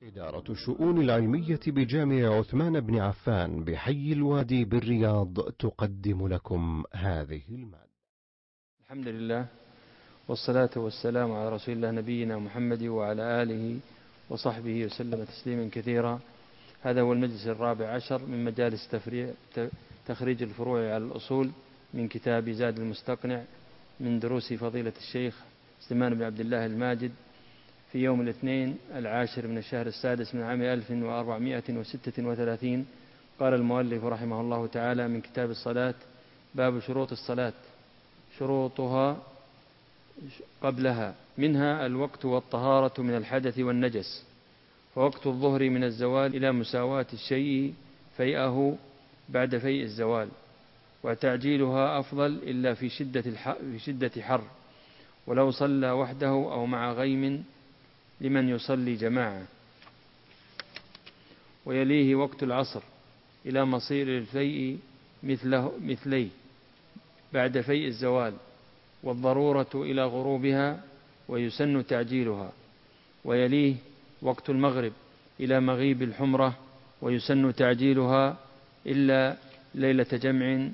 إدارة الشؤون العلمية بجامع عثمان بن عفان بحي الوادي بالرياض تقدم لكم هذه المادة. الحمد لله والصلاة والسلام على رسول الله نبينا محمد وعلى آله وصحبه وسلم تسليما كثيرا. هذا هو المجلس الرابع عشر من مجالس تخريج الفروع على الأصول من كتاب زاد المستقنع من دروس فضيلة الشيخ سليمان بن عبد الله الماجد في يوم الاثنين 10 من الشهر السادس من عام 1436. قال المؤلف رحمه الله تعالى من كتاب الصلاة: باب شروط الصلاة. شروطها قبلها منها الوقت والطهارة من الحدث والنجس، فوقت الظهر من الزوال إلى مساواة الشيء فيئه بعد فيء الزوال، وتعجيلها أفضل إلا في شدة حر، ولو صلى وحده أو مع غيم لمن يصلي جماعة. ويليه وقت العصر إلى مصير الفيء مثليه بعد فيء الزوال، والضرورة إلى غروبها ويسن تعجيلها. ويليه وقت المغرب إلى مغيب الحمرة ويسن تعجيلها إلا ليلة جمع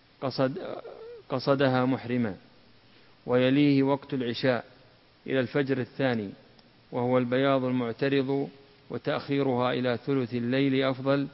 قصدها محرما. ويليه وقت العشاء إلى الفجر الثاني وهو البياض المعترض، وتأخيرها إلى ثلث الليل أفضل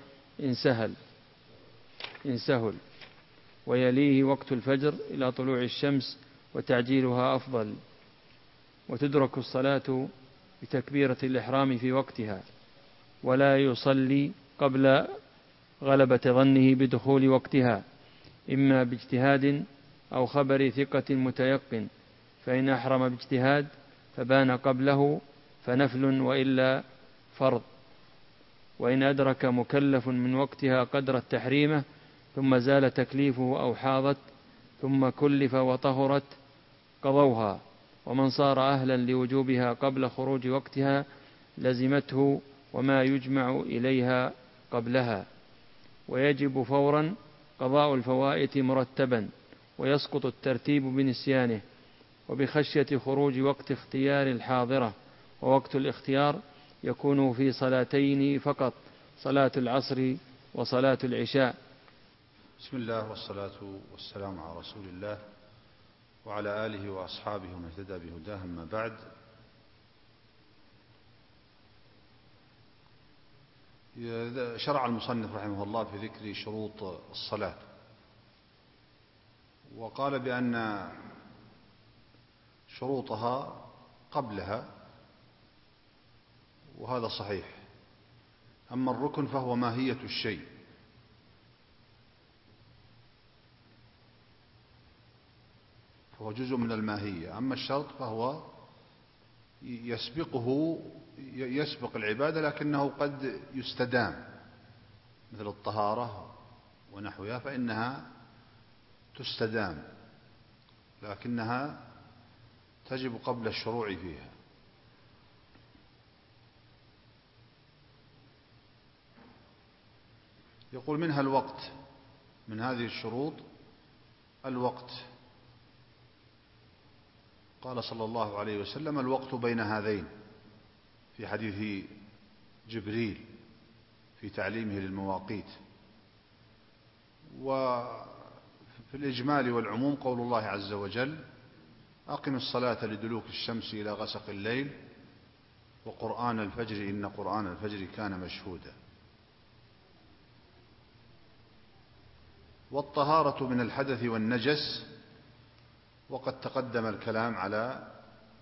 إن سهل. ويليه وقت الفجر إلى طلوع الشمس وتعجيلها أفضل. وتدرك الصلاة بتكبيرة الإحرام في وقتها، ولا يصلي قبل غلبة ظنه بدخول وقتها، إما باجتهاد أو خبر ثقة متيقن، فإن أحرم باجتهاد فبان قبله فنفل وإلا فرض. وإن أدرك مكلف من وقتها قدر التحريمة ثم زال تكليفه أو حاضت ثم كلف وطهرت قضوها. ومن صار أهلا لوجوبها قبل خروج وقتها لزمته وما يجمع إليها قبلها. ويجب فورا قضاء الفوائت مرتبا، ويسقط الترتيب بنسيانه وبخشية خروج وقت اختيار الحاضرة. ووقت الاختيار يكون في صلاتين فقط: صلاة العصر وصلاة العشاء. بسم الله والصلاة والسلام على رسول الله وعلى آله وأصحابه ومن اهتدى بهداه، أما بعد. شرع المصنف رحمه الله في ذكر شروط الصلاة، وقال بأن شروطها قبلها، وهذا صحيح. أما الركن فهو ماهية الشيء، فهو جزء من الماهية. أما الشرط فهو يسبق العبادة، لكنه قد يستدام، مثل الطهارة ونحوها فإنها تستدام، لكنها تجب قبل الشروع فيها. يقول منها الوقت، من هذه الشروط الوقت. قال صلى الله عليه وسلم: الوقت بين هذين، في حديث جبريل في تعليمه للمواقيت. وفي الإجمال والعموم قول الله عز وجل: أقم الصلاة لدلوك الشمس إلى غسق الليل وقرآن الفجر إن قرآن الفجر كان مشهودا. والطهارة من الحدث والنجس، وقد تقدم الكلام على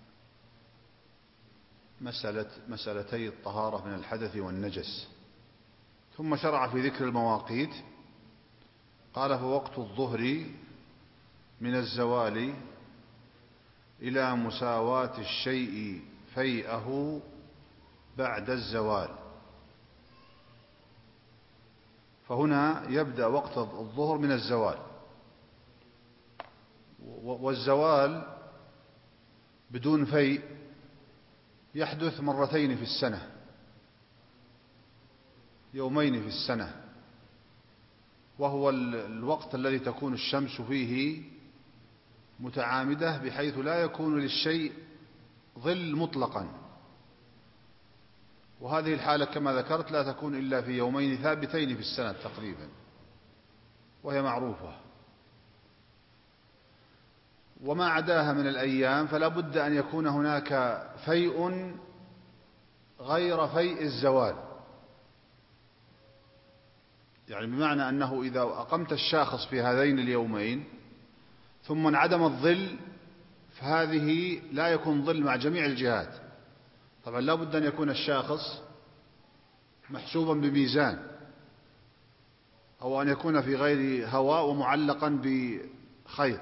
مسألتي الطهارة من الحدث والنجس. ثم شرع في ذكر المواقيت، قال: فوقت الظهر من الزوال إلى مساواة الشيء فيئه بعد الزوال. فهنا يبدأ وقت الظهر من الزوال، والزوال بدون فيء يحدث مرتين في السنة، يومين في السنة، وهو الوقت الذي تكون الشمس فيه متعامدة بحيث لا يكون للشيء ظل مطلقا، وهذه الحالة كما ذكرت لا تكون إلا في يومين ثابتين في السنة تقريبا، وهي معروفة. وما عداها من الأيام فلا بد أن يكون هناك فيء غير فيء الزوال، يعني بمعنى أنه إذا أقمت الشاخص في هذين اليومين ثم انعدم الظل فهذه لا يكون ظل مع جميع الجهات. طبعا لا بد أن يكون الشاخص محسوبا بميزان، أو أن يكون في غير هواء ومعلقا بخيط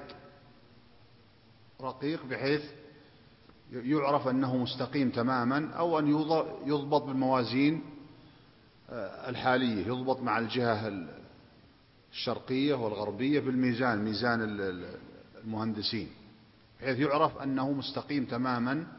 رقيق بحيث يعرف أنه مستقيم تماما، أو أن يضبط بالموازين الحالية، يضبط مع الجهة الشرقية والغربية بالميزان، ميزان المهندسين، بحيث يعرف أنه مستقيم تماما.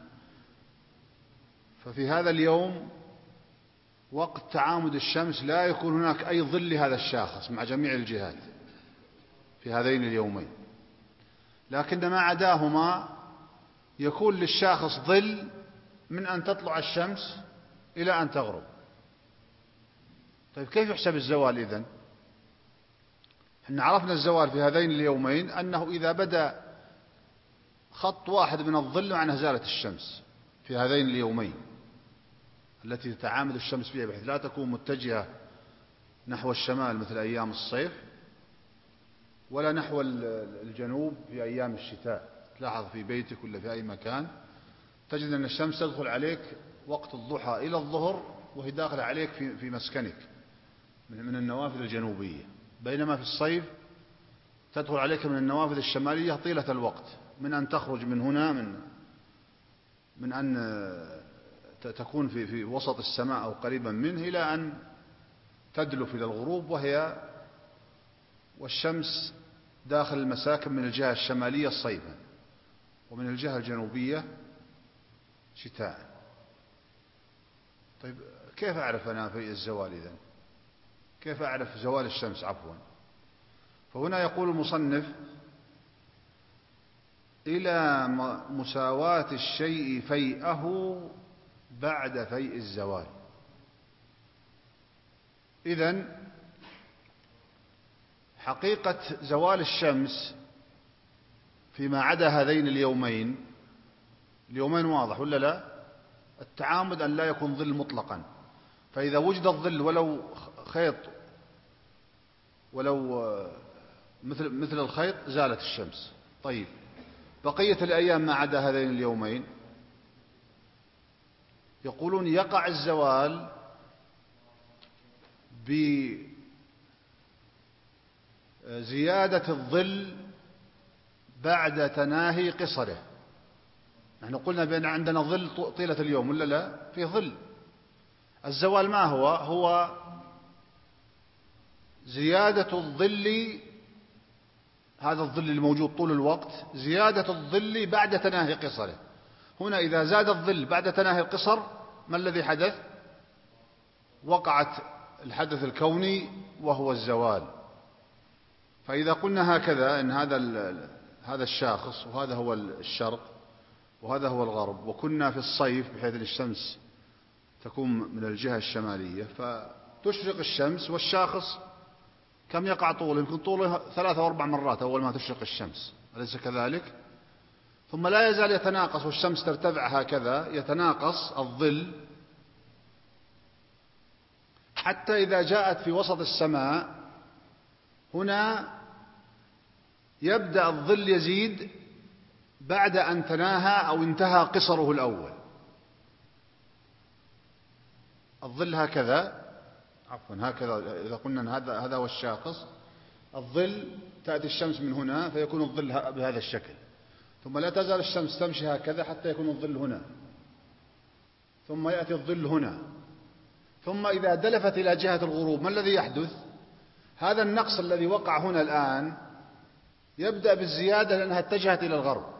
ففي هذا اليوم وقت تعامد الشمس لا يكون هناك أي ظل لهذا الشاخص مع جميع الجهات في هذين اليومين، لكن ما عداهما يكون للشاخص ظل من أن تطلع الشمس إلى أن تغرب. طيب كيف يحسب الزوال إذن؟ احنا عرفنا الزوال في هذين اليومين أنه إذا بدأ خط واحد من الظل مع نزالة الشمس في هذين اليومين التي تتعامد الشمس فيها، بحيث لا تكون متجهة نحو الشمال مثل أيام الصيف ولا نحو الجنوب في أيام الشتاء. تلاحظ في بيتك ولا في أي مكان تجد أن الشمس تدخل عليك وقت الضحى إلى الظهر وهي داخلة عليك في مسكنك من النوافذ الجنوبية، بينما في الصيف تدخل عليك من النوافذ الشمالية طيلة الوقت، من أن تخرج من هنا من أن تكون في وسط السماء أو قريبا منه إلى أن تدلف إلى الغروب والشمس داخل المساكن من الجهة الشمالية صيفا ومن الجهة الجنوبية شتاء. طيب كيف أعرف أنا في الزوال إذن؟ كيف أعرف زوال الشمس عفوا؟ فهنا يقول المصنف إلى مساواة الشيء فيئه بعد فيء الزوال. إذن حقيقة زوال الشمس فيما عدا هذين اليومين واضح ولا لا؟ التعامد أن لا يكون ظل مطلقا، فإذا وجد الظل ولو خيط ولو مثل الخيط زالت الشمس. طيب بقية الأيام ما عدا هذين اليومين يقولون يقع الزوال بزيادة الظل بعد تناهي قصره. نحن قلنا بأن عندنا ظل طيلة اليوم ولا لا؟ في ظل. الزوال ما هو زيادة الظل، هذا الظل الموجود طول الوقت، زيادة الظل بعد تناهي قصره. هنا إذا زاد الظل بعد تناهي القصر ما الذي حدث؟ وقعت الحدث الكوني وهو الزوال. فإذا قلنا هكذا أن هذا الشاخص وهذا هو الشرق وهذا هو الغرب، وكنا في الصيف بحيث أن الشمس تكون من الجهة الشمالية، فتشرق الشمس والشاخص كم يقع طوله؟ يمكن طوله 3 أو 4 مرات أول ما تشرق الشمس، أليس كذلك؟ ثم لا يزال يتناقص والشمس ترتفع هكذا، يتناقص الظل حتى إذا جاءت في وسط السماء هنا يبدأ الظل يزيد بعد أن تناهى أو انتهى قصره الأول. الظل هكذا، عفوا هكذا، إذا قلنا أن هذا هو الشاخص، الظل تأتي الشمس من هنا فيكون الظل بهذا الشكل، ثم لا تزال الشمس تمشي هكذا حتى يكون الظل هنا، ثم يأتي الظل هنا، ثم إذا دلفت إلى جهة الغروب ما الذي يحدث؟ هذا النقص الذي وقع هنا الآن يبدأ بالزيادة لأنها اتجهت إلى الغرب.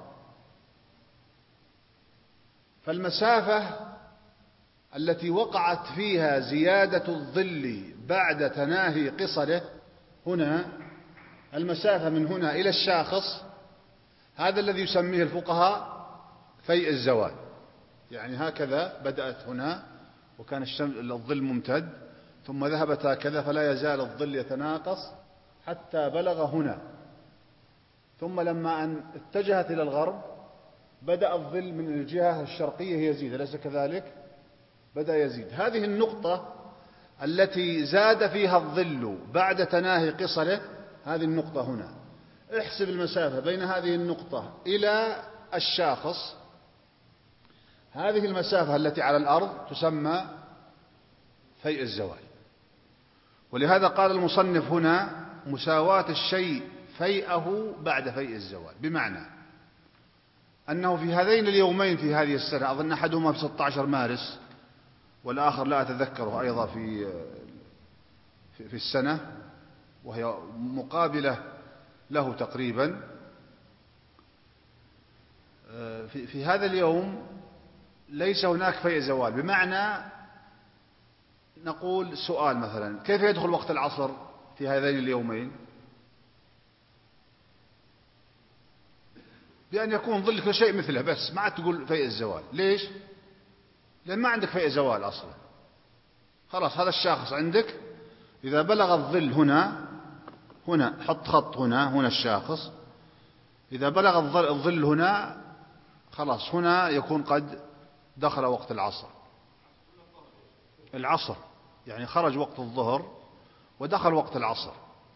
فالمسافة التي وقعت فيها زيادة الظل بعد تناهي قصره هنا، المسافة من هنا إلى الشاخص، هذا الذي يسميه الفقهاء فيء الزوال. يعني هكذا بدأت هنا وكان الظل ممتد، ثم ذهبت هكذا، فلا يزال الظل يتناقص حتى بلغ هنا، ثم لما أن اتجهت إلى الغرب بدأ الظل من الجهة الشرقية يزيد، أليس كذلك؟ بدأ يزيد. هذه النقطة التي زاد فيها الظل بعد تناهي قصره، هذه النقطة هنا. احسب المسافة بين هذه النقطة إلى الشاخص، هذه المسافة التي على الأرض تسمى فيء الزوال. ولهذا قال المصنف هنا مساواة الشيء فيئه بعد فيء الزوال، بمعنى أنه في هذين اليومين في هذه السنة، أظن أحدهما في 16 مارس والآخر لا أتذكره أيضا في السنة، وهي مقابلة له تقريبا. في هذا اليوم ليس هناك فيء زوال، بمعنى نقول سؤال مثلا: كيف يدخل وقت العصر في هذين اليومين؟ بأن يكون ظل كل شيء مثله، بس ما عاد تقول فيء الزوال. ليش؟ لأن ما عندك فيء زوال أصلا، خلاص هذا الشاخص عندك إذا بلغ الظل هنا حط خط هنا الشاخص، إذا بلغ الظل هنا خلاص هنا يكون قد دخل وقت العصر، يعني خرج وقت الظهر ودخل وقت العصر.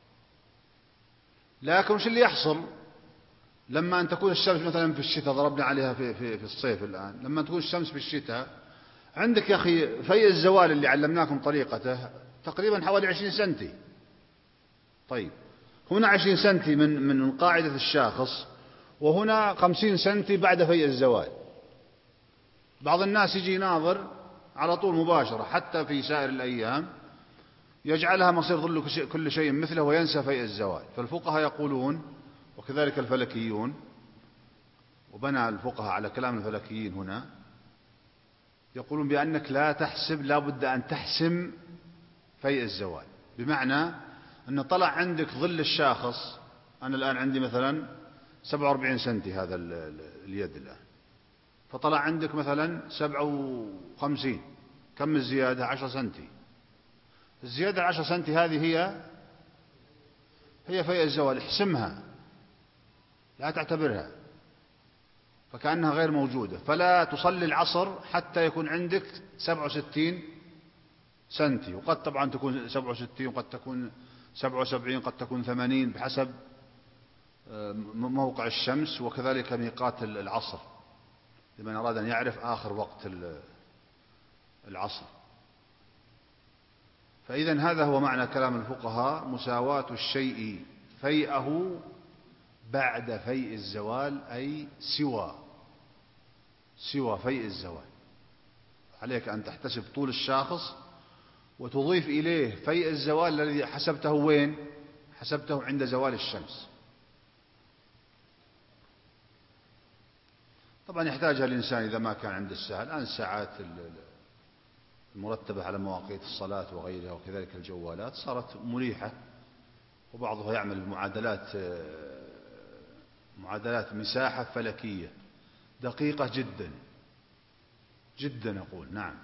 لكن وش اللي يحصل لما أن تكون الشمس مثلا في الشتاء، ضربنا عليها في الصيف الآن، لما تكون الشمس في الشتاء عندك يا أخي فيء الزوال اللي علمناكم طريقته تقريبا حوالي 20 سنتي. طيب هنا 20 سنتي من قاعدة الشاخص، وهنا 50 سنتي بعد فيء الزوال. بعض الناس يجي يناظر على طول مباشرة، حتى في سائر الأيام يجعلها مصير ظل كل شيء مثله وينسى فيء الزوال. فالفقهاء يقولون، وكذلك الفلكيون، وبنى الفقهاء على كلام الفلكيين هنا، يقولون بأنك لا تحسب، لا بد أن تحسم فيء الزوال. بمعنى أن طلع عندك ظل الشاخص، أنا الآن عندي مثلا 47 سنتي هذا اليد الآن، فطلع عندك مثلا 57، كم الزيادة؟ 10 سنتي. الزيادة 10 سنتي هذه هي فيء الزوال، احسمها لا تعتبرها، فكأنها غير موجودة. فلا تصلي العصر حتى يكون عندك 67 سنتي، وقد طبعا تكون 67 وقد تكون 77 قد تكون 80 بحسب موقع الشمس، وكذلك ميقات العصر لمن أراد أن يعرف آخر وقت العصر. فإذا هذا هو معنى كلام الفقهاء: مساواة الشيء فيئه بعد فيء الزوال، أي سوى فيء الزوال. عليك أن تحتسب طول الشاخص وتضيف إليه فيء الزوال الذي حسبته وين؟ حسبته عند زوال الشمس. طبعا يحتاجها الإنسان إذا ما كان عنده الساعة. الآن الساعات المرتبة على مواقيت الصلاة وغيرها، وكذلك الجوالات، صارت مريحة، وبعضها يعمل معادلات مساحة فلكية دقيقة جدا أقول نعم.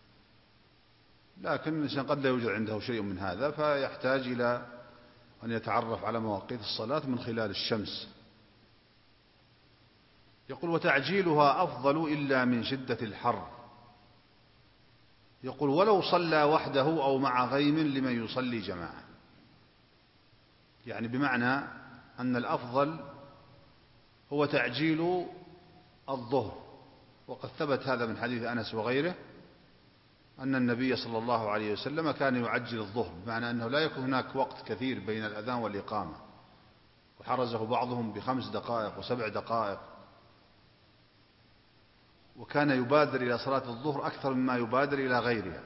لكن الإنسان قد لا يوجد عنده شيء من هذا، فيحتاج إلى أن يتعرف على مواقيت الصلاة من خلال الشمس. يقول: وتعجيلها أفضل إلا من شدة الحر. يقول: ولو صلى وحده أو مع غيم لمن يصلي جماعة. يعني بمعنى أن الأفضل هو تعجيل الظهر، وقد ثبت هذا من حديث أنس وغيره أن النبي صلى الله عليه وسلم كان يعجل الظهر، بمعنى أنه لا يكون هناك وقت كثير بين الأذان والإقامة، وحرزه بعضهم ب5 دقائق و7 دقائق، وكان يبادر إلى صلاة الظهر أكثر مما يبادر إلى غيرها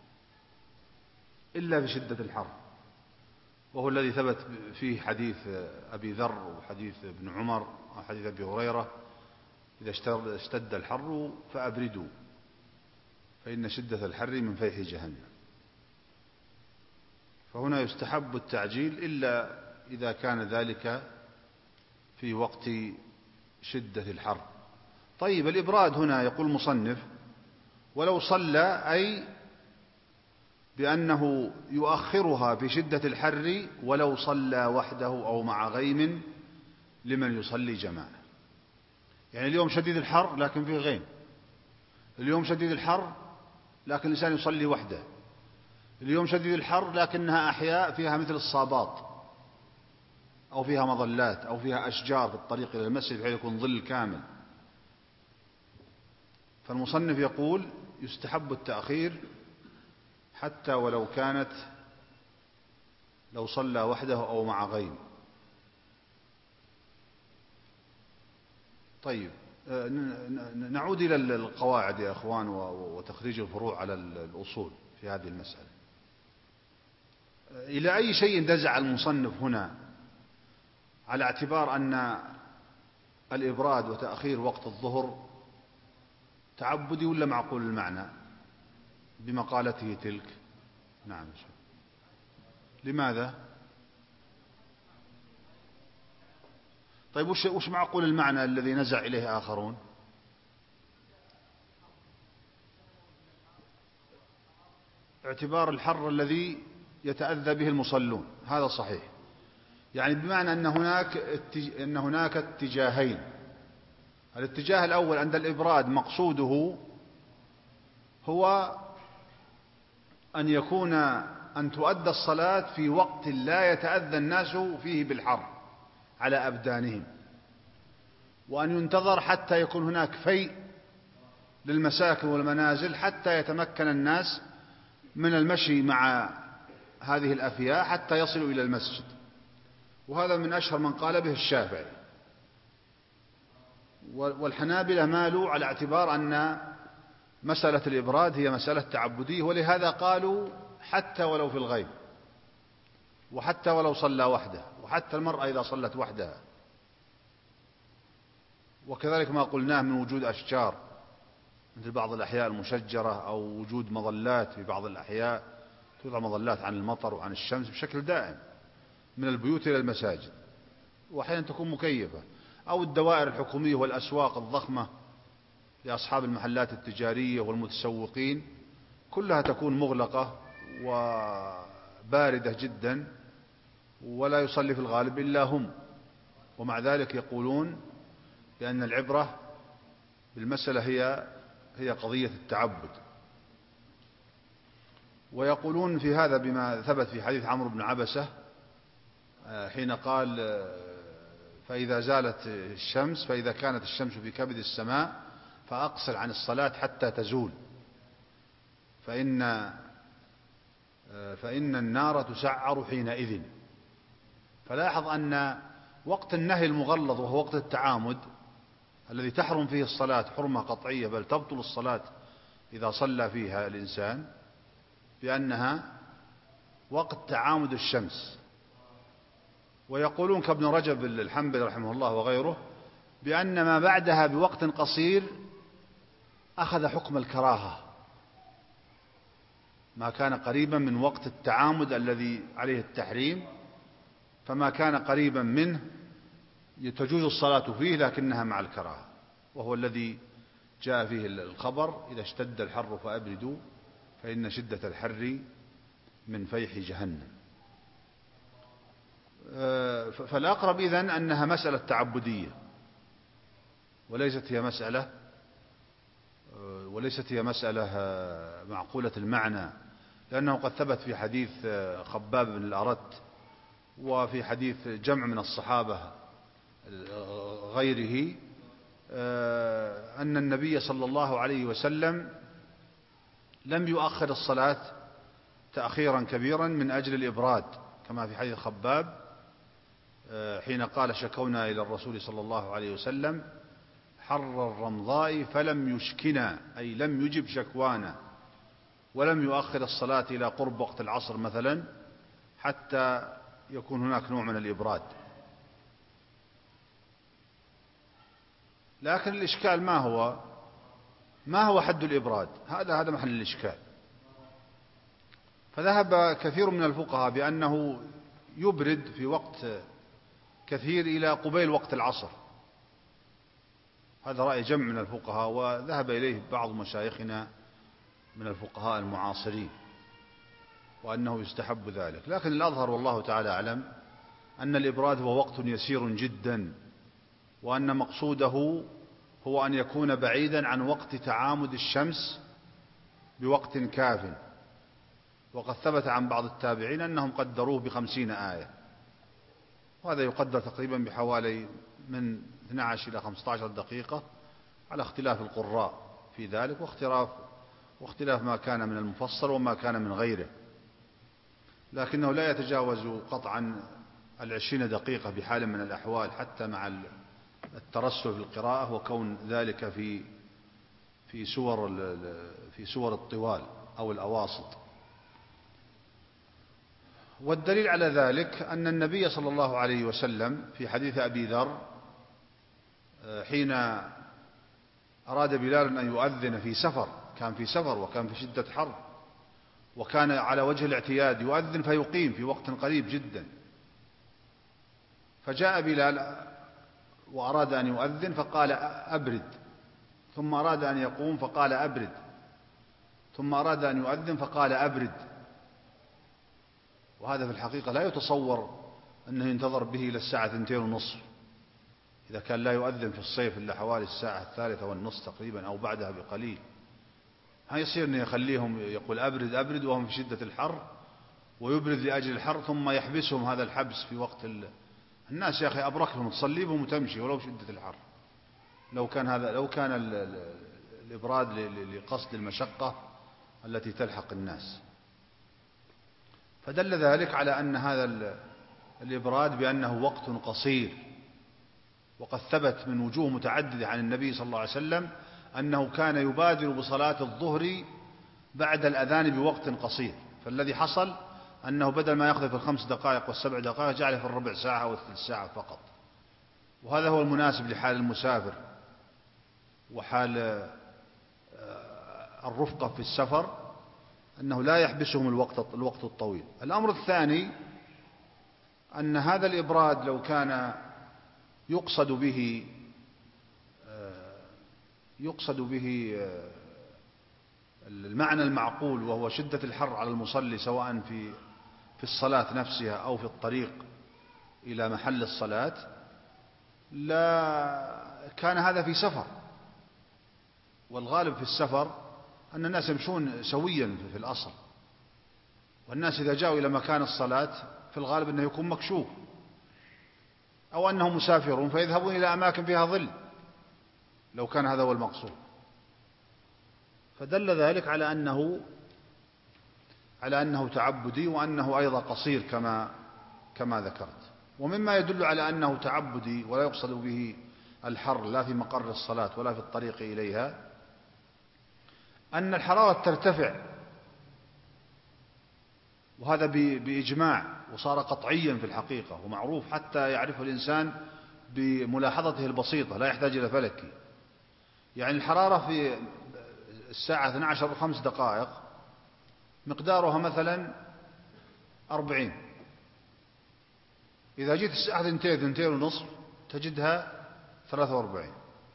إلا بشدة الحر، وهو الذي ثبت فيه حديث أبي ذر وحديث ابن عمر وحديث أبي هريرة: إذا اشتد الحر فأبردوا فإن شدة الحر من فيح جهنم. فهنا يستحب التعجيل إلا إذا كان ذلك في وقت شدة الحر. طيب الإبراد هنا يقول المصنف: ولو صلى، أي بأنه يؤخرها في شدة الحر ولو صلى وحده أو مع غيم لمن يصلي جماعة. يعني اليوم شديد الحر لكن فيه غيم، اليوم شديد الحر لكن الإنسان يصلي وحده، اليوم شديد الحر لكنها أحياء فيها مثل الصابات أو فيها مظلات أو فيها أشجار في الطريق إلى المسجد بحيث يكون ظل كامل. فالمصنف يقول يستحب التأخير حتى ولو كانت لو صلى وحده أو مع غيم. طيب نعود إلى القواعد يا أخوان وتخريج الفروع على الأصول في هذه المسألة. إلى أي شيء دزع المصنف هنا على اعتبار أن الإبراد وتأخير وقت الظهر تعبدي ولا معقول المعنى بمقالته تلك؟ نعم. لماذا؟ طيب وش معقول المعنى الذي نزع إليه آخرون؟ اعتبار الحر الذي يتأذى به المصلون، هذا صحيح. يعني بمعنى أن هناك اتجاهين. الاتجاه الأول أن الإبراد مقصوده هو أن تؤدى الصلاة في وقت لا يتأذى الناس فيه بالحر على أبدانهم، وأن ينتظر حتى يكون هناك فيء للمساكن والمنازل حتى يتمكن الناس من المشي مع هذه الأفياء حتى يصلوا إلى المسجد. وهذا من أشهر من قال به الشافعي، والحنابلة مالوا على اعتبار أن مسألة الإبراد هي مسألة تعبدية، ولهذا قالوا حتى ولو في الغيب، وحتى ولو صلى وحده، وحتى المرأة إذا صلت وحدها. وكذلك ما قلناه من وجود أشجار مثل بعض الأحياء المشجرة أو وجود مظلات في بعض الأحياء، توضع مظلات عن المطر وعن الشمس بشكل دائم من البيوت إلى المساجد، وأحيانا تكون مكيفة، أو الدوائر الحكومية والأسواق الضخمة لأصحاب المحلات التجارية والمتسوقين كلها تكون مغلقة وباردة جدا ولا يصلي في الغالب إلا هم، ومع ذلك يقولون بأن العبرة بالمسألة هي قضية التعبد. ويقولون في هذا بما ثبت في حديث عمرو بن عبسة حين قال فإذا زالت الشمس، فإذا كانت الشمس في كبد السماء فأقصر عن الصلاة حتى تزول، فإن النار تسعر حينئذ. فلاحظ أن وقت النهي المغلظ وهو وقت التعامد الذي تحرم فيه الصلاة حرمة قطعية، بل تبطل الصلاة إذا صلى فيها الإنسان، بأنها وقت تعامد الشمس. ويقولون كابن رجب الحنبلي رحمه الله وغيره بأن ما بعدها بوقت قصير أخذ حكم الكراهة، ما كان قريبا من وقت التعامد الذي عليه التحريم، فما كان قريبا منه تجوز الصلاة فيه لكنها مع الكراهة، وهو الذي جاء فيه الخبر إذا اشتد الحر فأبردوا فإن شدة الحر من فيح جهنم. فالأقرب إذن أنها مسألة تعبدية وليست هي مسألة معقولة المعنى، لأنه قد ثبت في حديث خباب بن الأرت وفي حديث جمع من الصحابة غيره أن النبي صلى الله عليه وسلم لم يؤخر الصلاة تأخيرا كبيرا من أجل الإبراد، كما في حديث خباب حين قال شكونا إلى الرسول صلى الله عليه وسلم حر الرمضاء فلم يشكنا، أي لم يجب شكوانا، ولم يؤخر الصلاة إلى قرب وقت العصر مثلا حتى يكون هناك نوع من الإبراد. لكن الإشكال ما هو حد الإبراد؟ هذا محل الإشكال. فذهب كثير من الفقهاء بأنه يبرد في وقت كثير إلى قبيل وقت العصر، هذا رأي جمع من الفقهاء، وذهب إليه بعض مشايخنا من الفقهاء المعاصرين. وأنه يستحب ذلك. لكن الأظهر والله تعالى أعلم أن الإبراد هو وقت يسير جدا، وأن مقصوده هو أن يكون بعيدا عن وقت تعامد الشمس بوقت كاف. وقد ثبت عن بعض التابعين أنهم قدروه ب50 آية، وهذا يقدر تقريبا بحوالي من 12 إلى 15 دقيقة على اختلاف القراء في ذلك، واختلاف ما كان من المفصل وما كان من غيره، لكنه لا يتجاوز قطعا 20 دقيقة بحال من الأحوال، حتى مع الترسل في القراءة وكون ذلك في سور الطوال أو الأواسط. والدليل على ذلك أن النبي صلى الله عليه وسلم في حديث أبي ذر حين أراد بلال أن يؤذن في سفر، كان في سفر وكان في شدة حر، وكان على وجه الاعتياد يؤذن فيقيم في وقت قريب جدا، فجاء بلال وأراد أن يؤذن فقال أبرد، ثم أراد أن يقوم فقال أبرد، ثم أراد أن يؤذن فقال أبرد. وهذا في الحقيقة لا يتصور أنه ينتظر به إلى الساعة 2:30، إذا كان لا يؤذن في الصيف إلا حوالي الساعة 3:30 تقريبا أو بعدها بقليل. ما يصير أن يخليهم يقول أبرد أبرد وهم في شدة الحر، ويبرد لأجل الحر ثم يحبسهم هذا الحبس في وقت الناس يا أخي أبرك لهم تصلي بهم وتمشي ولو شدة الحر. لو كان الإبراد لقصد المشقة التي تلحق الناس. فدل ذلك على أن هذا الإبراد بأنه وقت قصير، وقد ثبت من وجوه متعددة عن النبي صلى الله عليه وسلم أنه كان يبادر بصلاة الظهر بعد الأذان بوقت قصير، فالذي حصل أنه بدل ما يأخذ في 5 دقائق و7 دقائق جعله في الربع ساعة والثلث ساعة فقط. وهذا هو المناسب لحال المسافر وحال الرفقة في السفر، أنه لا يحبسهم الوقت الطويل. الأمر الثاني أن هذا الإبراد لو كان يقصد به المعنى المعقول، وهو شدة الحر على المصلي سواء في الصلاة نفسها أو في الطريق إلى محل الصلاة، لا كان هذا في سفر. والغالب في السفر أن الناس يمشون سويا في الأصل، والناس إذا جاءوا إلى مكان الصلاة في الغالب أنه يكون مكشوف، أو أنهم مسافرون فيذهبون إلى أماكن فيها ظل، لو كان هذا هو المقصود. فدل ذلك على أنه تعبدي، وأنه أيضا قصير كما ذكرت. ومما يدل على أنه تعبدي ولا يقصد به الحر لا في مقر الصلاة ولا في الطريق إليها أن الحرارة ترتفع، وهذا بإجماع وصار قطعيا في الحقيقة ومعروف حتى يعرفه الإنسان بملاحظته البسيطة، لا يحتاج إلى فلكي. يعني الحرارة في الساعة 12 و5 دقائق مقدارها مثلا 40، إذا جيت الساعة 2:30 تجدها 43.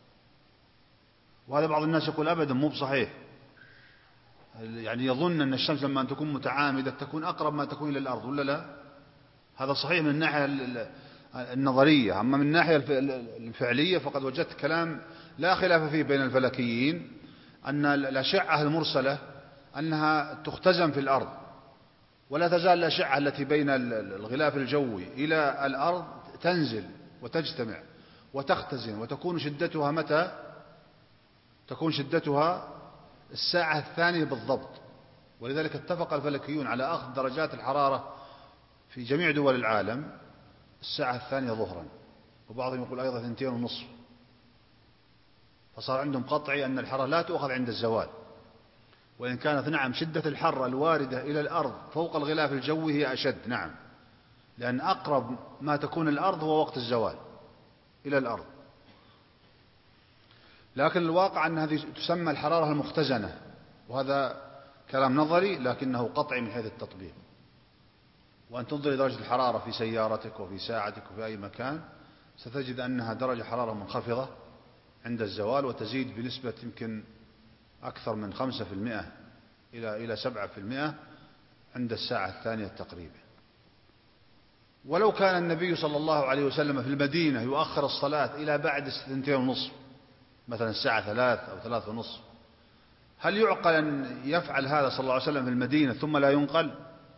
وهذا بعض الناس يقول أبدا مو بصحيح، يعني يظن أن الشمس لما تكون متعامدة تكون أقرب ما تكون إلى الأرض، ولا لا؟ هذا صحيح من الناحية النظرية، أما من الناحية الفعلية فقد وجدت كلام لا خلاف فيه بين الفلكيين، أن الأشعة المرسلة أنها تختزن في الأرض، ولا تزال الأشعة التي بين الغلاف الجوي إلى الأرض تنزل وتجتمع وتختزن، وتكون شدتها متى؟ تكون شدتها الساعة 2 بالضبط. ولذلك اتفق الفلكيون على أخذ درجات الحرارة في جميع دول العالم الساعة 2 ظهرا، وبعضهم يقول أيضا 2:30. فصار عندهم قطعي أن الحرارة لا تؤخذ عند الزوال، وإن كانت نعم شدة الحر الواردة إلى الأرض فوق الغلاف الجوي هي أشد، نعم، لأن أقرب ما تكون الأرض هو وقت الزوال إلى الأرض. لكن الواقع أن هذه تسمى الحرارة المختزنة، وهذا كلام نظري لكنه قطعي من حيث التطبيق. وأن تنظر درجة الحرارة في سيارتك وفي ساعتك وفي أي مكان ستجد أنها درجة حرارة منخفضة عند الزوال، وتزيد بنسبة يمكن أكثر من 5% إلى 7% عند الساعة الثانية تقريبا. ولو كان النبي صلى الله عليه وسلم في المدينة يؤخر الصلاة إلى بعد 2:30 مثلا الساعة 3 أو 3:30، هل يعقل أن يفعل هذا صلى الله عليه وسلم في المدينة ثم لا ينقل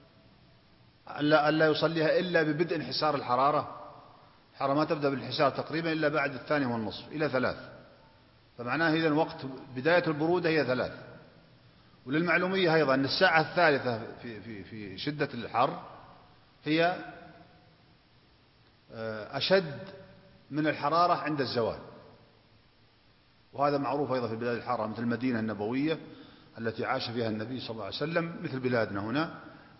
ألا يصليها إلا ببدء انحسار الحرارة؟ الحرارة ما تبدأ بالانحسار تقريبا إلا بعد 2:30 إلى 3، فمعناه إذن وقت بداية البرودة هي 3. وللمعلومية أيضا أن الساعة الثالثة في شدة الحر هي أشد من الحرارة عند الزوال، وهذا معروف أيضا في البلاد الحارة مثل المدينة النبوية التي عاش فيها النبي صلى الله عليه وسلم، مثل بلادنا هنا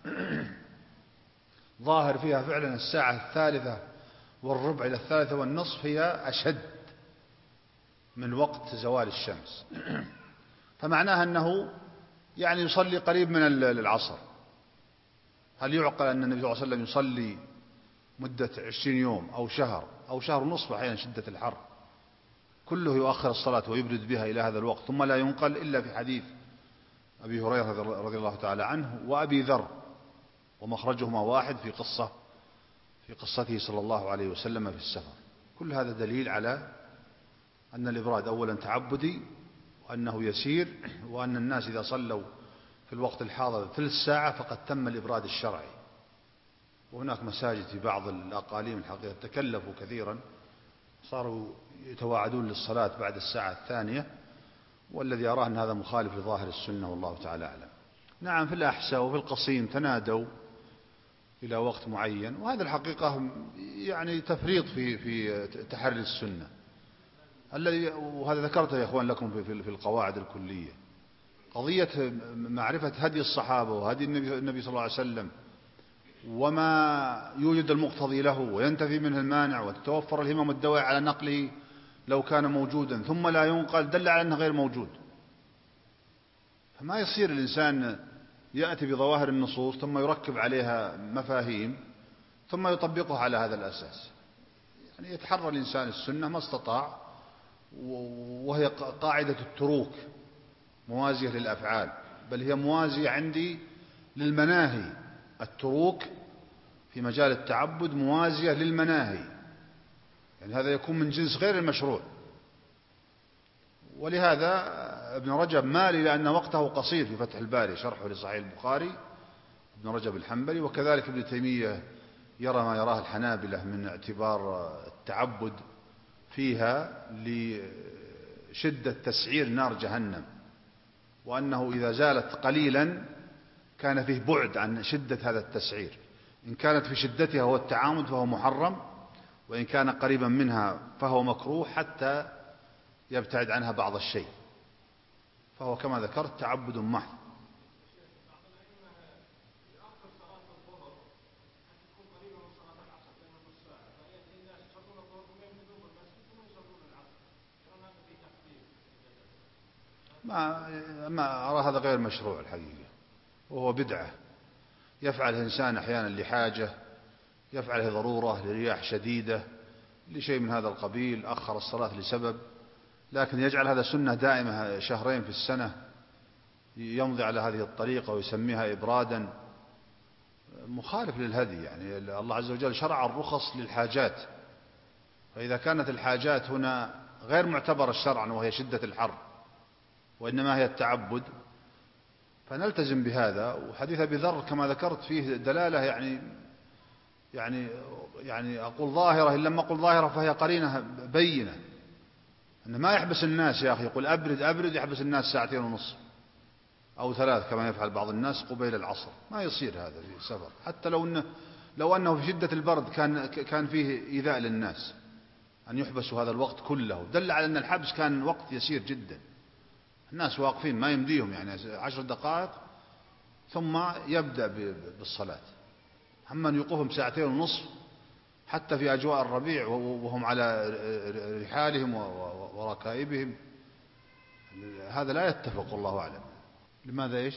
ظاهر فيها فعلا الساعة 3:15 إلى 3:30 هي أشد من وقت زوال الشمس. فمعناها أنه يعني يصلي قريب من العصر. هل يعقل أن النبي صلى الله عليه وسلم يصلي مدة 20 يوم أو شهر أو شهر ونصف أحيانا شدة الحر كله يؤخر الصلاة ويبرد بها إلى هذا الوقت ثم لا ينقل إلا في حديث أبي هريرة رضي الله تعالى عنه وأبي ذر، ومخرجهما واحد في قصته صلى الله عليه وسلم في السفر. كل هذا دليل على أن الإبراد أولا تعبدي، وأنه يسير، وأن الناس إذا صلوا في الوقت الحاضر ثلث ساعة فقد تم الإبراد الشرعي. وهناك مساجد في بعض الأقاليم الحقيقة تكلفوا كثيرا، صاروا يتواعدون للصلاة بعد الساعة 2، والذي أراه أن هذا مخالف لظاهر السنة والله تعالى أعلم. نعم في الأحساء وفي القصيم تنادوا إلى وقت معين، وهذا الحقيقة يعني تفريط في تحري السنة الذي، وهذا ذكرته يا أخوان لكم في القواعد الكلية، قضية معرفة هدي الصحابة وهدي النبي صلى الله عليه وسلم، وما يوجد المقتضي له وينتفي منه المانع وتتوفر الهمم الدواعي على نقله لو كان موجودا ثم لا ينقل، دل على أنه غير موجود. فما يصير الإنسان يأتي بظواهر النصوص ثم يركب عليها مفاهيم ثم يطبقها على هذا الأساس. يعني يتحرى الإنسان السنة ما استطاع، وهي قاعدة التروك موازية للأفعال، بل هي موازية عندي للمناهي. التروك في مجال التعبد موازية للمناهي، يعني هذا يكون من جنس غير المشروع. ولهذا ابن رجب مال إلى أن وقته قصير في فتح الباري شرحه لصحيح البخاري، ابن رجب الحنبلي. وكذلك ابن تيمية يرى ما يراه الحنابلة من اعتبار التعبد فيها لشدة تسعير نار جهنم، وأنه إذا زالت قليلا كان فيه بعد عن شدة هذا التسعير. إن كانت في شدتها هو التعامد فهو محرم، وإن كان قريبا منها فهو مكروه حتى يبتعد عنها بعض الشيء، فهو كما ذكرت تعبد محض. ما أرى هذا غير مشروع الحقيقة، وهو بدعة يفعل الإنسان أحيانا لحاجة، يفعله ضرورة لرياح شديدة لشيء من هذا القبيل، أخر الصلاة لسبب، لكن يجعل هذا سنة دائمة 2 في السنة يمضي على هذه الطريقة ويسميها إبرادا، مخالف للهدي. يعني الله عز وجل شرع الرخص للحاجات، فإذا كانت الحاجات هنا غير معتبرة شرعا وهي شدة الحر وإنما هي التعبد فنلتزم بهذا. وحديث أبي ذر كما ذكرت فيه دلالة يعني أقول ظاهرة، إن لم أقل ظاهرة فهي قرينة بينة، أن ما يحبس الناس يا أخي يقول أبرد يحبس الناس 2.5 ساعة أو 3 كما يفعل بعض الناس قبيل العصر. ما يصير هذا في السفر، حتى لو أنه في شدة البرد كان فيه إيذاء للناس أن يحبسوا هذا الوقت كله، دل على أن الحبس كان وقت يسير جدا، الناس واقفين ما يمديهم يعني 10 دقائق ثم يبدأ بالصلاة. أما أن يوقفهم 2.5 ساعة حتى في أجواء الربيع وهم على رحالهم وركائبهم، هذا لا يتفق والله أعلم. لماذا إيش؟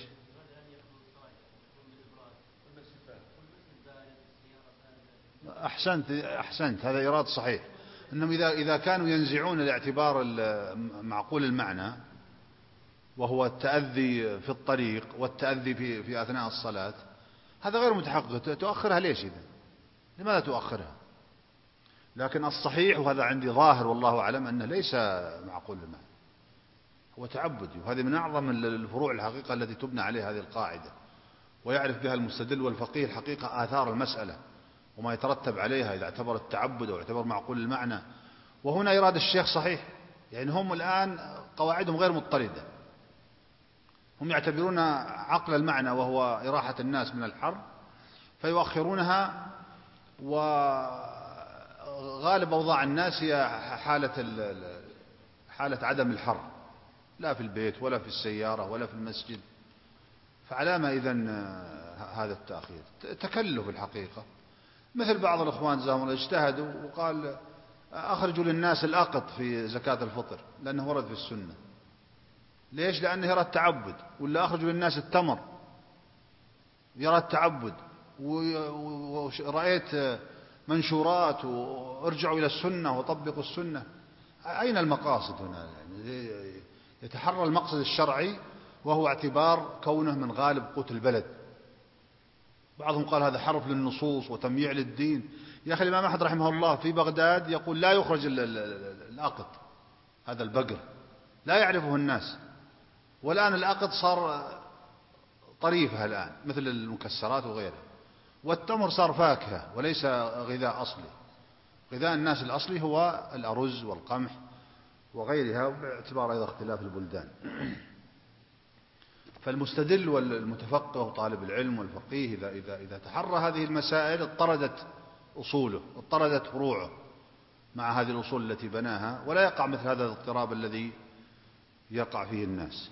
أحسنت هذا إيراد صحيح، أنهم إذا كانوا ينزعون الاعتبار معقول المعنى وهو التأذي في الطريق والتأذي في أثناء الصلاة، هذا غير متحقق. تؤخرها ليش إذا؟ لماذا تؤخرها؟ لكن الصحيح، وهذا عندي ظاهر والله أعلم، أنه ليس معقول المعنى، هو تعبدي. وهذه من أعظم الفروع الحقيقة التي تبنى عليها هذه القاعدة، ويعرف بها المستدل والفقيه الحقيقة آثار المسألة وما يترتب عليها إذا اعتبر التعبد أو اعتبر معقول المعنى. وهنا إرادة الشيخ صحيح، يعني هم الآن قواعدهم غير مضطردة، هم يعتبرون عقل المعنى وهو إراحة الناس من الحر فيؤخرونها، وغالب أوضاع الناس هي حالة عدم الحر، لا في البيت ولا في السيارة ولا في المسجد. فعلامة إذن هذا التأخير تكلف الحقيقة. مثل بعض الإخوان جزاهم الله اجتهدوا وقال أخرجوا للناس الأقط في زكاة الفطر لأنه ورد في السنة. ليش؟ لأنه يرى التعبد. ولا أخرجوا للناس التمر يرى التعبد. ورأيت منشورات وارجعوا إلى السنة وطبقوا السنة. أين المقاصد هنا؟ يعني يتحرى المقصد الشرعي وهو اعتبار كونه من غالب قوت البلد. بعضهم قال هذا حرف للنصوص وتمييع للدين. يا أخي الإمام أحمد رحمه الله في بغداد يقول لا يخرج الأقط، هذا البقر لا يعرفه الناس، والآن الأقط صار طريفة الآن مثل المكسرات وغيرها، والتمر صار فاكهة وليس غذاء أصلي. غذاء الناس الأصلي هو الأرز والقمح وغيرها، باعتبار أيضا اختلاف البلدان. فالمستدل والمتفقه وطالب العلم والفقيه إذا تحرى هذه المسائل اضطردت أصوله، اضطردت فروعه مع هذه الأصول التي بناها، ولا يقع مثل هذا الاضطراب الذي يقع فيه الناس.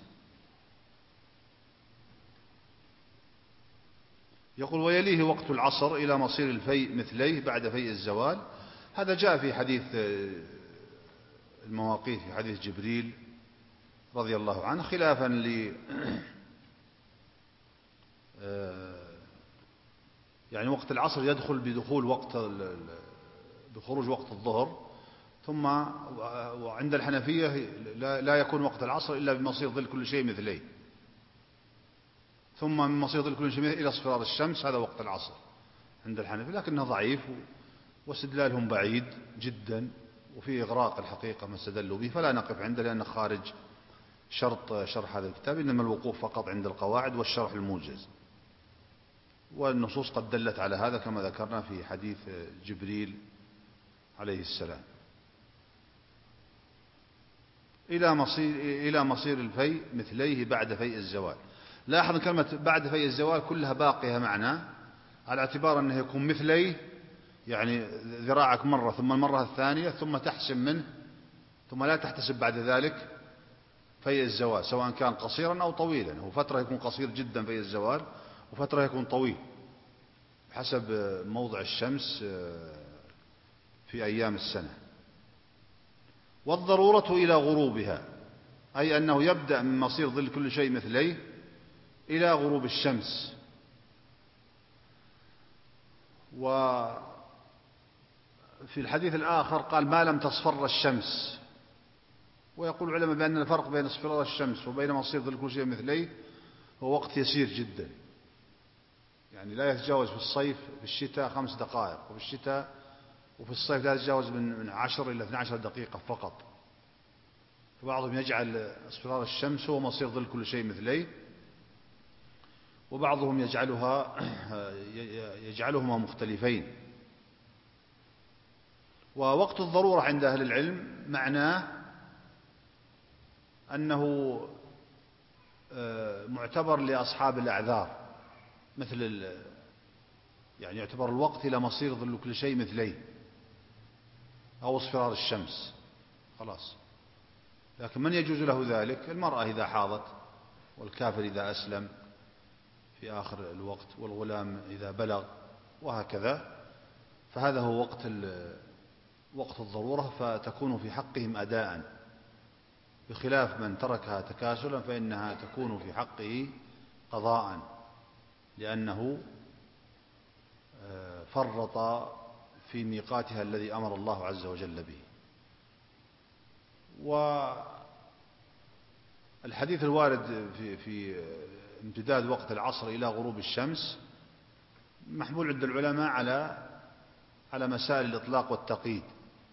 يقول ويليه وقت العصر إلى مصير الفيء مثليه بعد فيء الزوال. هذا جاء في حديث المواقيت في حديث جبريل رضي الله عنه، خلافا يعني وقت العصر يدخل بخروج وقت الظهر، ثم وعند الحنفية لا يكون وقت العصر إلا بمصير ظل كل شيء مثليه، ثم من مصير ظل كل شيء مثليه إلى اصفرار الشمس، هذا وقت العصر عند الحنفية، لكنه ضعيف واستدلالهم بعيد جدا وفي إغراق الحقيقة ما استدلوا به، فلا نقف عنده لأنه خارج شرط شرح هذا الكتاب، إنما الوقوف فقط عند القواعد والشرح الموجز. والنصوص قد دلت على هذا كما ذكرنا في حديث جبريل عليه السلام. إلى مصير الفيء مثليه بعد فيء الزوال. لاحظ كلمة بعد فيء الزوال كلها باقية معنا على اعتبار أنه يكون مثليه، يعني ذراعك مرة ثم المرة الثانية ثم تحسب منه، ثم لا تحتسب بعد ذلك فيء الزوال سواء كان قصيرا أو طويلا. هو فترة يكون قصير جدا فيء الزوال وفترة يكون طويل حسب موضع الشمس في أيام السنة. والضرورة إلى غروبها، أي أنه يبدأ من مصير ظل كل شيء مثليه إلى غروب الشمس. وفي الحديث الآخر قال ما لم تصفر الشمس. ويقول العلماء بأن الفرق بين اصفرار الشمس وبين مصير ظل كل شيء مثليه هو وقت يسير جدا، يعني لا يتجاوز في الصيف في الشتاء 5 دقائق، وفي الصيف لا يتجاوز من 10 إلى 12 دقيقة فقط. فبعضهم يجعل اصفرار الشمس هو مصير ظل كل شيء مثليه، وبعضهم يجعلهما مختلفين. ووقت الضرورة عند أهل العلم معناه أنه معتبر لأصحاب الأعذار، مثل يعني يعتبر الوقت إلى مصير ظل كل شيء مثليه أو اصفرار الشمس خلاص. لكن من يجوز له ذلك؟ المرأة إذا حاضت، والكافر إذا أسلم في آخر الوقت، والغلام إذا بلغ، وهكذا. فهذا هو وقت الضرورة، فتكون في حقهم أداء، بخلاف من تركها تكاسلا فإنها تكون في حقه قضاء، لأنه فرط في ميقاتها الذي أمر الله عز وجل به. والحديث الوارد في امتداد وقت العصر إلى غروب الشمس محمول عند العلماء على مسائل الإطلاق والتقييد،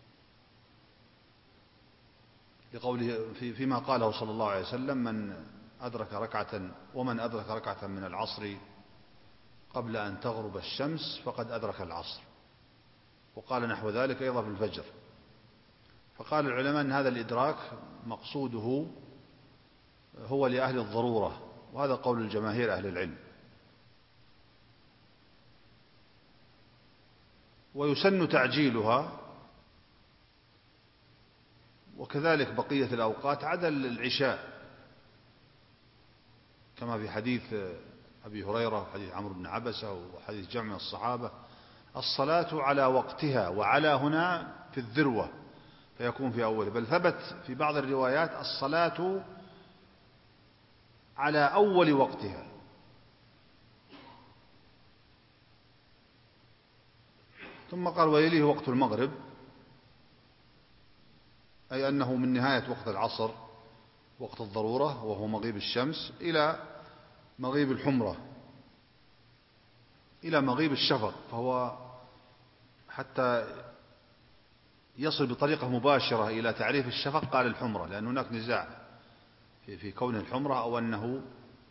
لقوله فيما قاله صلى الله عليه وسلم: ومن أدرك ركعة من العصر قبل أن تغرب الشمس فقد أدرك العصر. وقال نحو ذلك أيضا في الفجر. فقال العلماء أن هذا الإدراك مقصوده هو لأهل الضرورة، وهذا قول الجماهير أهل العلم. ويسن تعجيلها، وكذلك بقية الأوقات عدا العشاء، كما في حديث أبي هريرة وحديث عمرو بن عبسة وحديث جمع من الصحابة: الصلاة على وقتها، وعلى هنا في الذروة فيكون في أوله، بل ثبت في بعض الروايات الصلاة على أول وقتها. ثم قال: ويليه وقت المغرب، أي أنه من نهاية وقت العصر وقت الضرورة وهو مغيب الشمس إلى مغيب الحمرة، إلى مغيب الشفق، فهو حتى يصل بطريقة مباشرة إلى تعريف الشفق قال الحمرة، لأن هناك نزاع في كون الحمرة أو أنه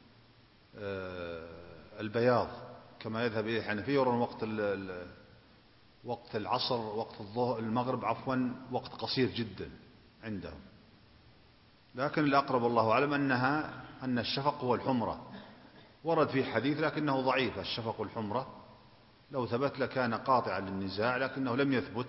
البياض، كما يذهب إليه الحنفية، يرون وقت العصر وقت المغرب وقت قصير جدا عندهم. لكن الأقرب والله أعلم أن الشفق هو الحمرة. ورد فيه حديث لكنه ضعيف: الشفق والحمرة، لو ثبت لكان قاطعا للنزاع، لكنه لم يثبت.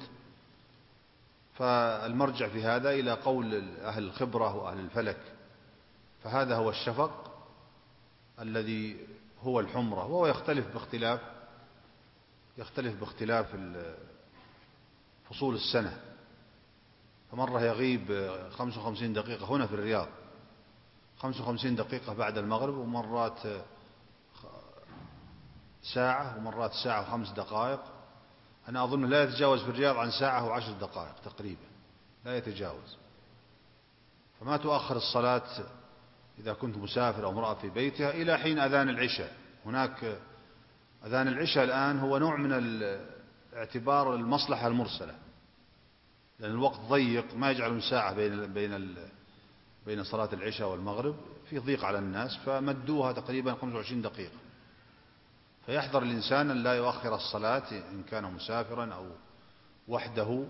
فالمرجع في هذا إلى قول أهل الخبرة وأهل الفلك، فهذا هو الشفق الذي هو الحمرة، وهو يختلف باختلاف فصول السنة. فمرة يغيب 55 دقيقة هنا في الرياض، 55 دقيقة بعد المغرب، ومرات ساعة، ومرات ساعة و5 دقائق. أنا أظن لا يتجاوز في الرياض عن ساعة و10 دقائق تقريبا، لا يتجاوز. فما تؤخر الصلاة إذا كنت مسافر أو امرأة في بيتها إلى حين أذان العشاء. هناك أذان العشاء الآن هو نوع من اعتبار المصلحة المرسلة، لأن الوقت ضيق، ما يجعلون ساعة بين صلاة العشاء والمغرب، في ضيق على الناس، فمدوها تقريبا 25 دقيقة. فيحذر الإنسان أن لا يؤخر الصلاة إن كان مسافرا أو وحده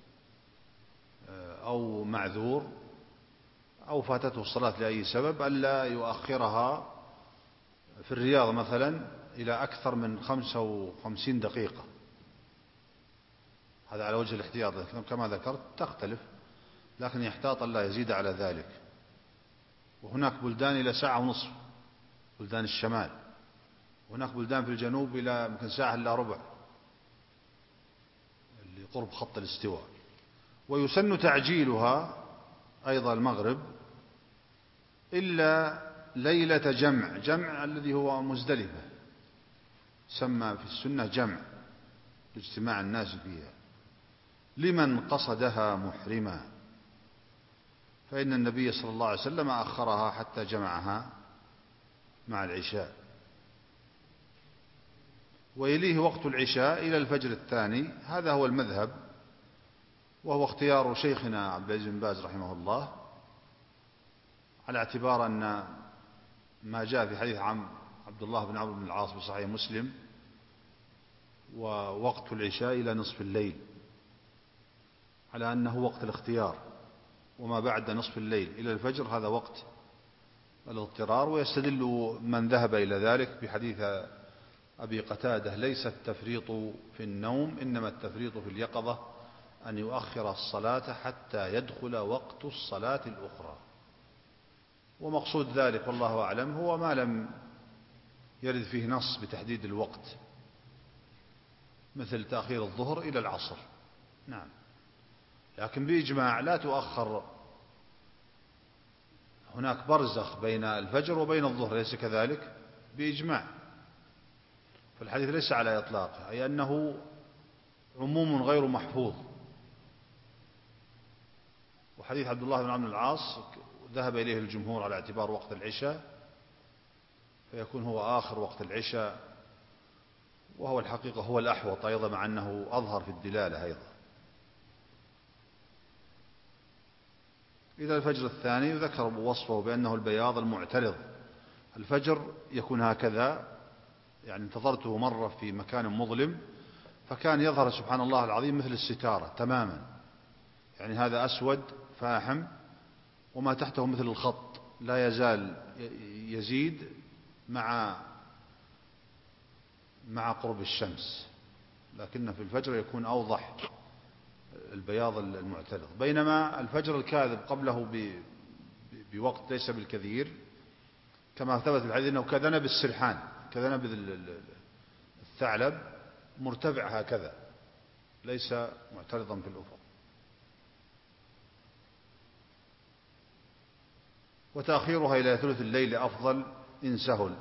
أو معذور أو فاتته الصلاة لأي سبب، ألا يؤخرها في الرياض مثلا إلى أكثر من 55 دقيقة. هذا على وجه الاحتياط، كما ذكرت تختلف، لكن يحتاط ألا يزيد على ذلك. وهناك بلدان إلى ساعة ونصف، بلدان الشمال، وهناك بلدان في الجنوب إلى يمكن ساعة إلا ربع، اللي قرب خط الاستواء. ويسن تعجيلها أيضا المغرب إلا ليلة جمع الذي هو مزدلفة، سمى في السنة جمع لاجتماع الناس فيها، لمن قصدها محرما، فإن النبي صلى الله عليه وسلم أخرها حتى جمعها مع العشاء. ويليه وقت العشاء إلى الفجر الثاني، هذا هو المذهب، وهو اختيار شيخنا عبد العزيز بن باز رحمه الله، على اعتبار أن ما جاء في حديث عبد الله بن عمرو بن العاص في صحيح مسلم: ووقت العشاء إلى نصف الليل، على أنه وقت الاختيار، وما بعد نصف الليل إلى الفجر هذا وقت الاضطرار. ويستدل من ذهب إلى ذلك بحديث أبي قتادة: ليس التفريط في النوم، إنما التفريط في اليقظة، أن يؤخر الصلاة حتى يدخل وقت الصلاة الأخرى. ومقصود ذلك والله أعلم هو ما لم يرد فيه نص بتحديد الوقت، مثل تأخير الظهر إلى العصر، نعم، لكن بإجماع لا تؤخر. هناك برزخ بين الفجر وبين الظهر، ليس كذلك؟ بإجماع. فالحديث ليس على إطلاقه، أي أنه عموم غير محفوظ. وحديث عبد الله بن عمرو بن العاص ذهب إليه الجمهور على اعتبار وقت العشاء، فيكون هو آخر وقت العشاء، وهو الحقيقة هو الأحوط أيضا، مع أنه أظهر في الدلالة أيضا. إذا الفجر الثاني ذكر وصفه بأنه البياض المعترض. الفجر يكون هكذا، يعني انتظرته مرة في مكان مظلم فكان يظهر سبحان الله العظيم مثل الستارة تماما، يعني هذا أسود فاحم وما تحته مثل الخط، لا يزال يزيد مع قرب الشمس، لكن في الفجر يكون أوضح البياض المعترض. بينما الفجر الكاذب قبله بوقت ليس بالكثير، كما ثبت في الحديث أنه كذنب السرحان، كذنب الثعلب مرتفع هكذا ليس معترضا في الأفق. وتأخيرها إلى ثلث الليل أفضل إن سهل،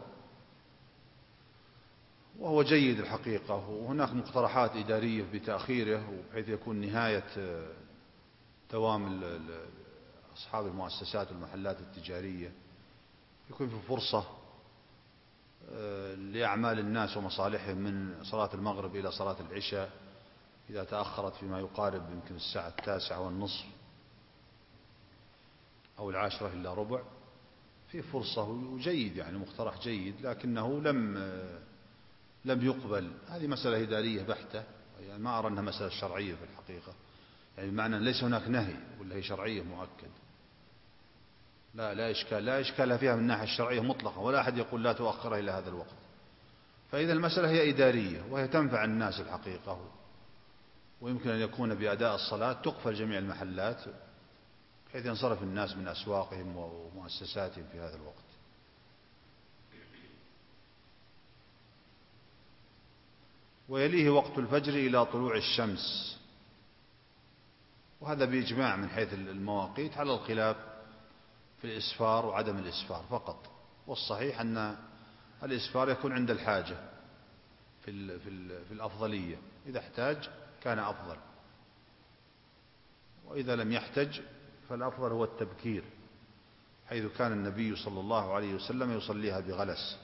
وهو جيد الحقيقة. وهناك مقترحات إدارية بتأخيره بحيث يكون نهاية دوام أصحاب المؤسسات والمحلات التجارية، يكون في فرصة لأعمال الناس ومصالحهم من صلاة المغرب إلى صلاة العشاء، إذا تأخرت فيما يقارب يمكن الساعة 9:30 أو 10:45 في فرصة. وجيد يعني مقترح جيد، لكنه لم يقبل. هذه مسألة إدارية بحتة، يعني ما أرى أنها مسألة شرعية في الحقيقة، يعني بمعنى أن ليس هناك نهي ولا هي شرعية مؤكد. لا إشكال فيها من الناحية الشرعية مطلقا، ولا أحد يقول لا تؤخرها إلى هذا الوقت. فإذا المسألة هي إدارية وهي تنفع الناس الحقيقة، ويمكن أن يكون بأداء الصلاة تقفل جميع المحلات بحيث ينصرف الناس من أسواقهم ومؤسساتهم في هذا الوقت. ويليه وقت الفجر إلى طلوع الشمس، وهذا بإجماع من حيث المواقيت على الخلاف في الإسفار وعدم الإسفار فقط. والصحيح أن الإسفار يكون عند الحاجة في الأفضلية، إذا احتاج كان أفضل، وإذا لم يحتج فالأفضل هو التبكير، حيث كان النبي صلى الله عليه وسلم يصليها بغلس.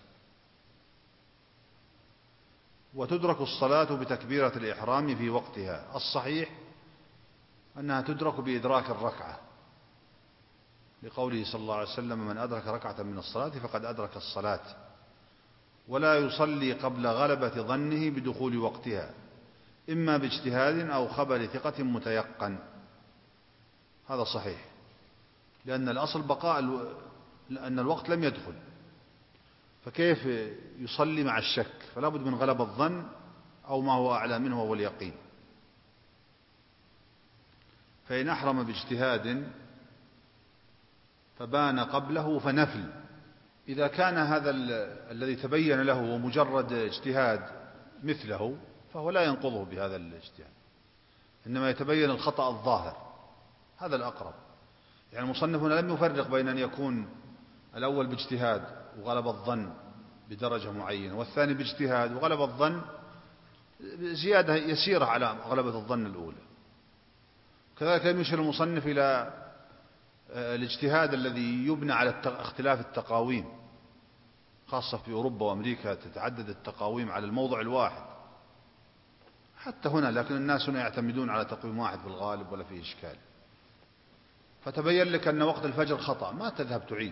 وتدرك الصلاة بتكبيرة الإحرام في وقتها. الصحيح أنها تدرك بإدراك الركعة، لقوله صلى الله عليه وسلم: من أدرك ركعة من الصلاة فقد أدرك الصلاة. ولا يصلي قبل غلبة ظنه بدخول وقتها، إما باجتهاد أو خبر ثقة متيقن. هذا صحيح، لأن الأصل بقاء لأن الوقت لم يدخل، فكيف يصلي مع الشك؟ فلا بد من غلبة الظن أو ما هو أعلى منه وهو اليقين. فإن أحرم باجتهاد فبان قبله فنفل. إذا كان هذا الذي تبين له ومجرد اجتهاد مثله فهو لا ينقضه بهذا الاجتهاد، إنما يتبين الخطأ الظاهر، هذا الأقرب. يعني المصنف هنا لم يفرق بين أن يكون الأول باجتهاد وغلب الظن بدرجة معينة، والثاني باجتهاد وغلب الظن زيادة يسيرة على غلبة الظن الأولى. كذلك لم يشير المصنف إلى الاجتهاد الذي يبنى على اختلاف التقاويم، خاصة في أوروبا وأمريكا تتعدد التقاويم على الموضع الواحد حتى هنا، لكن الناس هنا يعتمدون على تقويم واحد في الغالب ولا فيه إشكال. فتبين لك أن وقت الفجر خطأ، ما تذهب تعيد.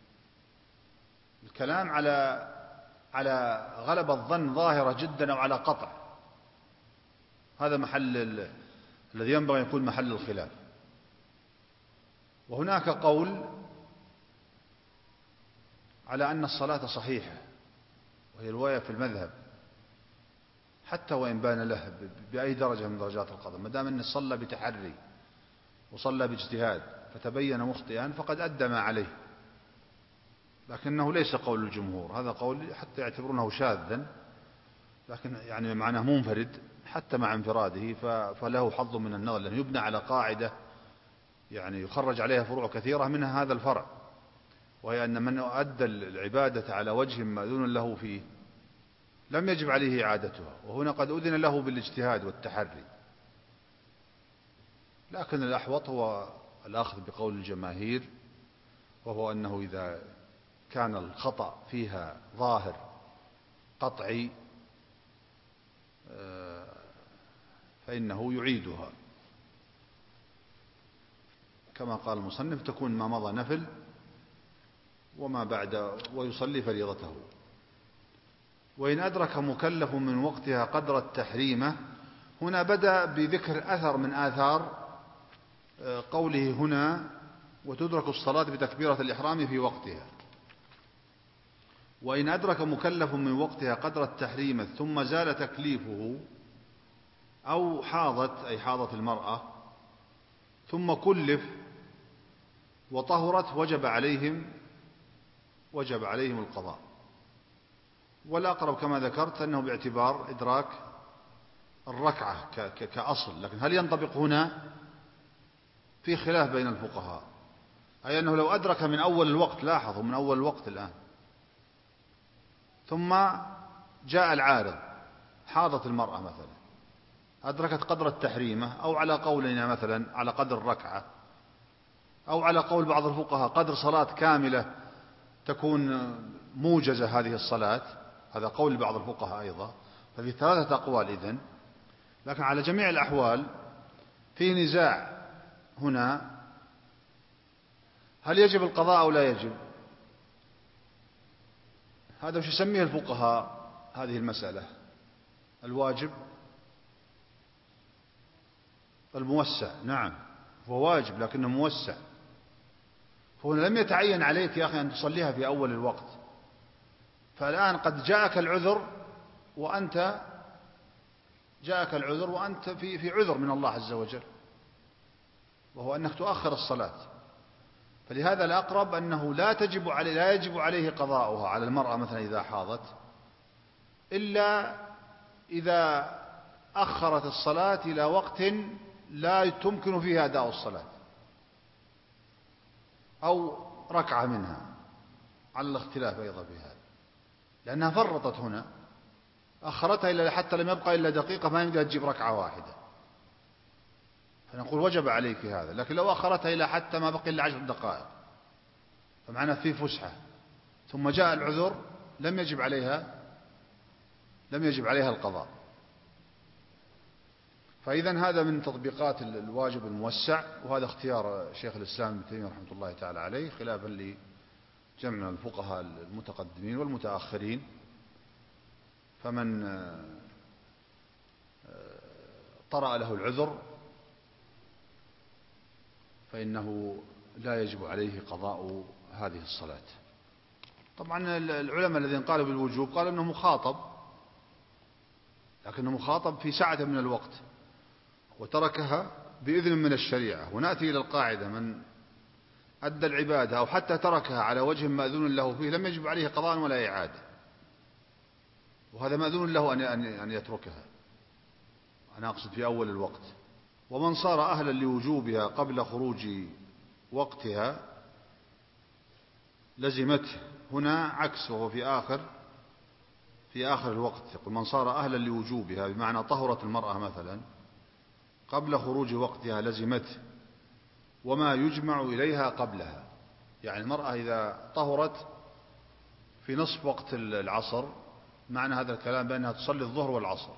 الكلام على غلب الظن ظاهرة جدا أو على قطع، هذا محل الذي ينبغي أن يكون محل الخلاف. وهناك قول على أن الصلاة صحيحة، وهي رواية في المذهب، حتى وإن بان له بأي درجة من درجات القضاء، ما دام أنه صلى بتحري وصلى باجتهاد فتبين مخطئا فقد أدى ما عليه. لكنه ليس قول الجمهور، هذا قول حتى يعتبرونه شاذا، لكن يعني معناه منفرد، حتى مع انفراده فله حظ من النظر، لأنه يبنى على قاعدة يعني يخرج عليها فروع كثيرة، منها هذا الفرع، وهي أن من أدى العبادة على وجه مأذون له فيه لم يجب عليه إعادتها، وهنا قد أذن له بالاجتهاد والتحري. لكن الأحوط هو الأخذ بقول الجماهير، وهو أنه إذا كان الخطأ فيها ظاهر قطعي فإنه يعيدها كما قال المصنف تكون ما مضى نفل وما بعد ويصلي فريضته. وإن أدرك مكلف من وقتها قدر التحريمة، هنا بدأ بذكر أثر من آثار قوله هنا وتدرك الصلاة بتكبيرة الإحرام في وقتها. وإن أدرك مكلف من وقتها قدر التحريمة ثم زال تكليفه أو حاضت أي حاضت المرأة ثم كلف وطهرت وجب عليهم القضاء. والأقرب كما ذكرت أنه باعتبار إدراك الركعة كأصل، لكن هل ينطبق هنا؟ في خلاف بين الفقهاء، أي أنه لو أدرك من أول الوقت، لاحظوا من أول الوقت الآن، ثم جاء العارض حاضت المرأة مثلا أدركت قدر التحريمة، أو على قولنا مثلا على قدر الركعة، أو على قول بعض الفقهاء قدر صلاة كاملة تكون موجزة هذه الصلاة، هذا قول بعض الفقهاء أيضا، ففي ثلاثة أقوال إذن. لكن على جميع الأحوال في نزاع هنا، هل يجب القضاء أو لا يجب؟ هذا وش يسميه الفقهاء هذه المسألة؟ الواجب الموسع. نعم هو واجب لكنه موسع، فهنا لم يتعين عليك يا أخي أن تصليها في أول الوقت، فالآن قد جاءك العذر وأنت في عذر من الله عز وجل، وهو أنك تؤخر الصلاة. فلهذا الأقرب أنه لا يجب عليه قضاؤها على المرأة مثلا إذا حاضت، إلا إذا أخرت الصلاة إلى وقت لا تمكن فيه أداء الصلاة، أو ركعة منها، على الاختلاف أيضا في هذا، لأنها فرطت هنا، أخرتها إلا حتى لم يبقى إلا دقيقة ما يمكن تجيب ركعة واحدة، فنقول وجب عليك هذا. لكن لو أخرتها إلى حتى ما بقي إلا 10 دقائق فمعنى فيه فسحة ثم جاء العذر لم يجب عليها القضاء. فإذا هذا من تطبيقات الواجب الموسع، وهذا اختيار شيخ الإسلام ابن تيمية رحمة الله تعالى عليه، خلافا لجمع من الفقهاء المتقدمين والمتأخرين. فمن طرأ له العذر فإنه لا يجب عليه قضاء هذه الصلاة. طبعا العلماء الذين قالوا بالوجوب قالوا أنه مخاطب، لكنه مخاطب في ساعة من الوقت وتركها بإذن من الشريعة. ونأتي إلى القاعدة: من أدى العبادة أو حتى تركها على وجه مأذون له فيه لم يجب عليه قضاء ولا إعادة، وهذا مأذون له أن يتركها، أنا أقصد في أول الوقت. ومن صار أهلا لوجوبها قبل خروج وقتها لزمته، هنا عكس، وهو في آخر الوقت. يقول من صار أهلا لوجوبها بمعنى طهرت المرأة مثلا قبل خروج وقتها لزمته، وما يجمع إليها قبلها. يعني المرأة إذا طهرت في نصف وقت العصر، معنى هذا الكلام بأنها تصلي الظهر والعصر،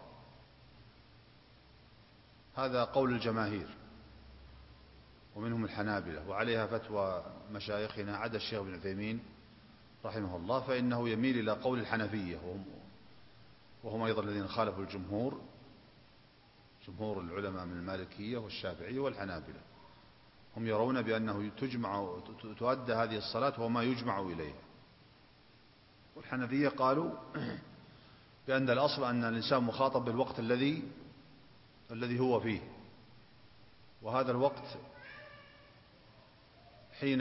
هذا قول الجماهير ومنهم الحنابلة، وعليها فتوى مشايخنا عدا الشيخ ابن عثيمين رحمه الله، فإنه يميل إلى قول الحنفية، وهم أيضا الذين خالفوا الجمهور، جمهور العلماء من المالكية والشافعية والحنابلة، هم يرون بأنه تؤدى هذه الصلاة وما يجمع إليها. والحنفية قالوا بأن الأصل أن الإنسان مخاطب بالوقت الذي هو فيه، وهذا الوقت حين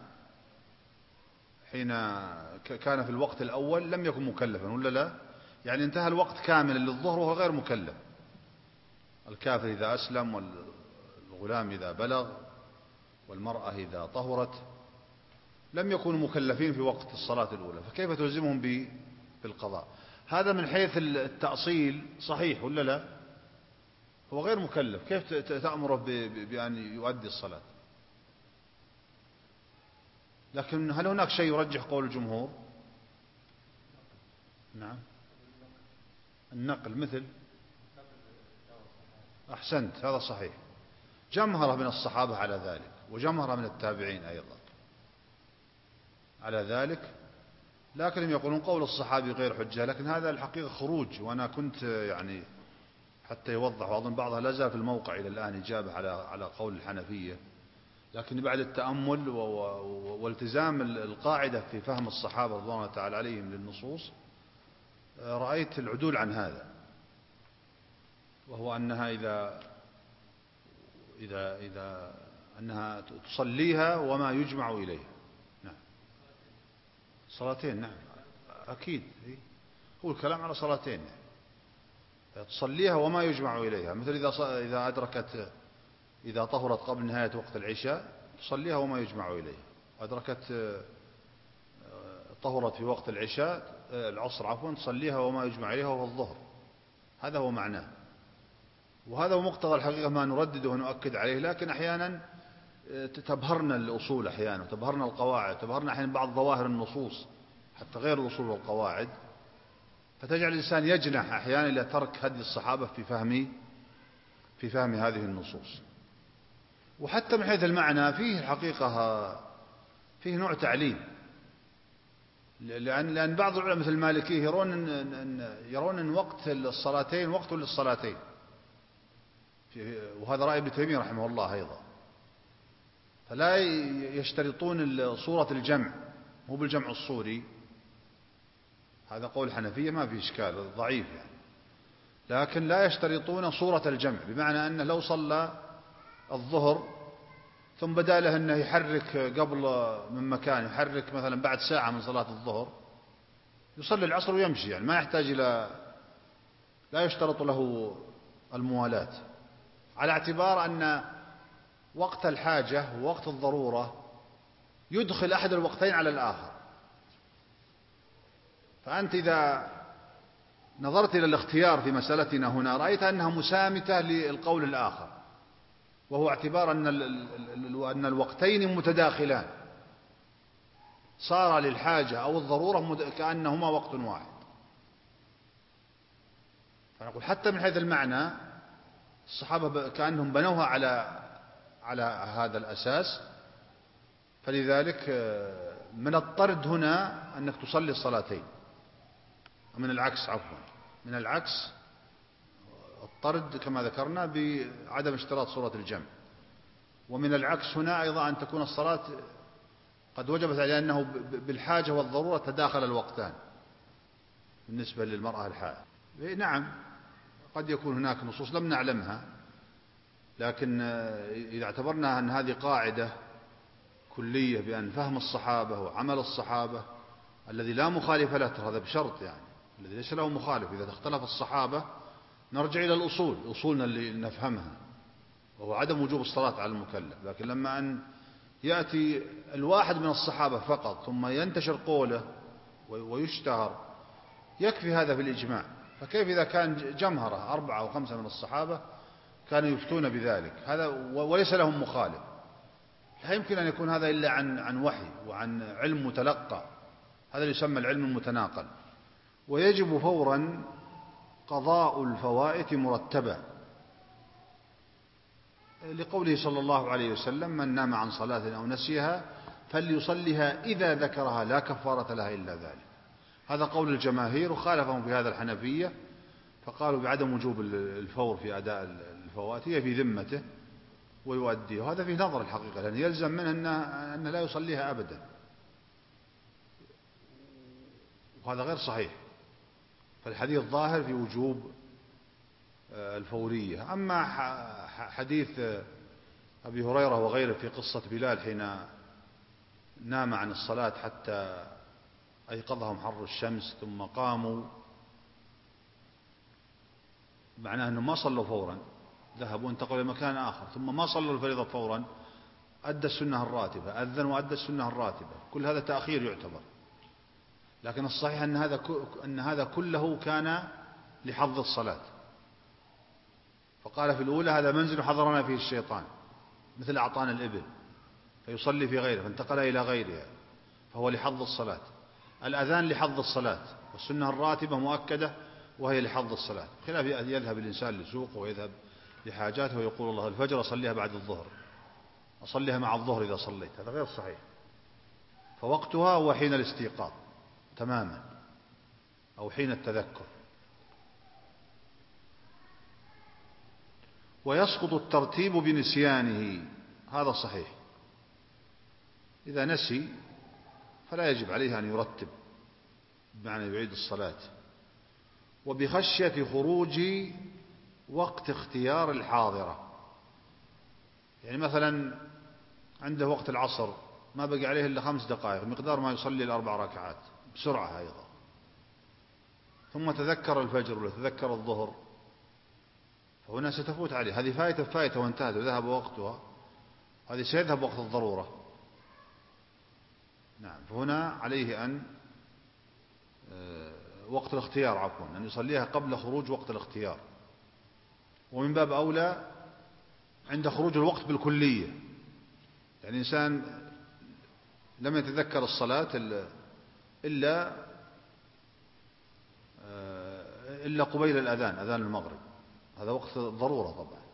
كان في الوقت الأول لم يكن مكلفا، ولا لا؟ يعني انتهى الوقت كاملا للظهر وهو غير مكلف، الكافر إذا أسلم والغلام إذا بلغ والمرأة إذا طهرت لم يكونوا مكلفين في وقت الصلاة الأولى، فكيف تلزمهم بالقضاء؟ هذا من حيث التأصيل صحيح ولا لا؟ هو غير مكلف، كيف تأمره بأن يؤدي الصلاة؟ لكن هل هناك شيء يرجح قول الجمهور؟ نعم، النقل مثل أحسنت، هذا صحيح. جمهرة من الصحابة على ذلك، وجمهرة من التابعين أيضا على ذلك، لكنهم يقولون قول الصحابي غير حجة. لكن هذا الحقيقة خروج، وأنا كنت يعني حتى يوضح، وأظن بعضها لا زال في الموقع إلى الآن إجابة على قول الحنفية، لكن بعد التأمل والتزام القاعدة في فهم الصحابة رضوان الله تعالى عليهم للنصوص، رأيت العدول عن هذا، وهو أنها إذا أنها تصليها وما يجمع إليها. نعم، صلاتين، نعم أكيد، هو الكلام على صلاتين، تصليها وما يجمع إليها، مثل إذا أدركت، إذا طهرت قبل نهاية وقت العشاء تصليها وما يجمع إليها، أدركت طهرت في وقت العصر عفوا، تصليها وما يجمع إليها وهو الظهر. هذا هو معناه، وهذا هو مقتضى الحقيقة ما نردده ونؤكد عليه. لكن أحيانا تبهرنا الأصول، أحيانا تبهرنا القواعد، تبهرنا أحيانا بعض ظواهر النصوص حتى غير الأصول والقواعد، فتجعل الإنسان يجنح أحيانا إلى ترك هدي الصحابة في فهم هذه النصوص. وحتى من حيث المعنى فيه الحقيقة فيه نوع تعليم، لأن بعض العلماء مثل المالكية يرون أن وقت الصلاتين وقت للصلاتين، وهذا رأي ابن تيمية رحمه الله أيضا، فلا يشترطون صورة الجمع، مو بالجمع الصوري، هذا قول الحنفية ما في إشكال، ضعيف يعني، لكن لا يشترطون صورة الجمع، بمعنى أنه لو صلى الظهر ثم بدا له أنه يحرك قبل من مكان، يحرك مثلا بعد ساعة من صلاة الظهر، يصلي العصر ويمشي، يعني ما يحتاج لا يشترط له الموالاة، على اعتبار أن وقت الحاجة ووقت الضرورة يدخل أحد الوقتين على الآخر. فأنت إذا نظرت إلى الاختيار في مسألتنا هنا رأيت أنها مسامتة للقول الآخر، وهو اعتبار أن الوقتين متداخلان، صار للحاجة أو الضرورة كأنهما وقت واحد. فنقول حتى من حيث المعنى الصحابة كأنهم بنوها على هذا الأساس، فلذلك من الطرد هنا أنك تصلي الصلاتين، من العكس عفوا، من العكس الطرد كما ذكرنا بعدم اشتراط صورة الجمع، ومن العكس هنا أيضا أن تكون الصلاة قد وجبت على أنه بالحاجة والضرورة تداخل الوقتان بالنسبة للمرأة الحائض. نعم قد يكون هناك نصوص لم نعلمها، لكن إذا اعتبرنا أن هذه قاعدة كلية بأن فهم الصحابة وعمل الصحابة الذي لا مخالف له، هذا بشرط يعني الذي ليس له مخالف، إذا اختلف الصحابة نرجع إلى الأصول، أصولنا اللي نفهمها، وهو عدم وجوب الصلاة على المكلف. لكن لما أن يأتي الواحد من الصحابة فقط ثم ينتشر قوله ويشتهر، يكفي هذا في الإجماع، فكيف إذا كان جمهرة 4 أو 5 من الصحابة كانوا يفتون بذلك، هذا وليس لهم مخالف، لا يمكن أن يكون هذا إلا عن وحي وعن علم متلقى، هذا يسمى العلم المتناقل. ويجب فورا قضاء الفوائت مرتبة، لقوله صلى الله عليه وسلم: من نام عن صلاة أو نسيها فليصلها إذا ذكرها لا كفارة لها إلا ذلك. هذا قول الجماهير، وخالفهم في هذا الحنفية، فقالوا بعدم وجوب الفور في أداء الفوات، هي في ذمته ويؤديه، وهذا في نظر الحقيقة، لأن يلزم منه أنه لا يصليها أبدا، وهذا غير صحيح. فالحديث ظاهر في وجوب الفورية. أما حديث أبي هريرة وغيره في قصة بلال حين نام عن الصلاة حتى أيقظهم حر الشمس ثم قاموا، معناه أنهم ما صلوا فورا، ذهبوا انتقلوا إلى مكان آخر ثم ما صلوا الفريضة فورا، أدى السنة الراتبة، أذن وأدى السنة الراتبة، كل هذا تأخير يعتبر. لكن الصحيح أن هذا كله كان لحظ الصلاة، فقال في الأولى: هذا منزل حضرنا فيه الشيطان، مثل أعطانا الإبل فيصلي في غيره، فانتقل إلى غيرها، فهو لحظ الصلاة. الأذان لحظ الصلاة، والسنة الراتبة مؤكدة وهي لحظ الصلاة، خلاف يذهب الإنسان لسوقه ويذهب لحاجاته ويقول الله الفجر أصليها بعد الظهر، أصليها مع الظهر إذا صليت، هذا غير صحيح. فوقتها هو حين الاستيقاظ تماما أو حين التذكر. ويسقط الترتيب بنسيانه، هذا صحيح، إذا نسي فلا يجب عليه أن يرتب بمعنى يعيد الصلاة. وبخشية خروج وقت اختيار الحاضرة، يعني مثلا عنده وقت العصر ما بقي عليه إلا 5 دقائق مقدار ما يصلي ال4 ركعات بسرعة أيضا، ثم تذكر الفجر ولا تذكر الظهر، فهنا ستفوت عليه، هذه فائتة وانتهت وذهب وقتها، هذه سيذهب وقت الضرورة. نعم، فهنا عليه أن وقت الاختيار عفوا أن يصليها قبل خروج وقت الاختيار، ومن باب أولى عند خروج الوقت بالكلية، يعني إنسان لم يتذكر الصلاة إلا قبيل الأذان، أذان المغرب، هذا وقت ضرورة طبعا،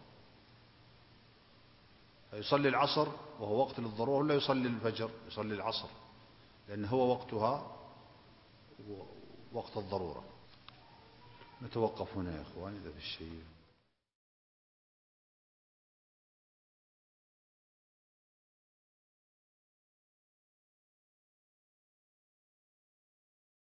فيصلي العصر وهو وقت للضرورة، ولا يصلي الفجر، يصلي العصر لأنه هو وقتها وقت الضرورة. نتوقف هنا يا إخواني، إذا في الشيء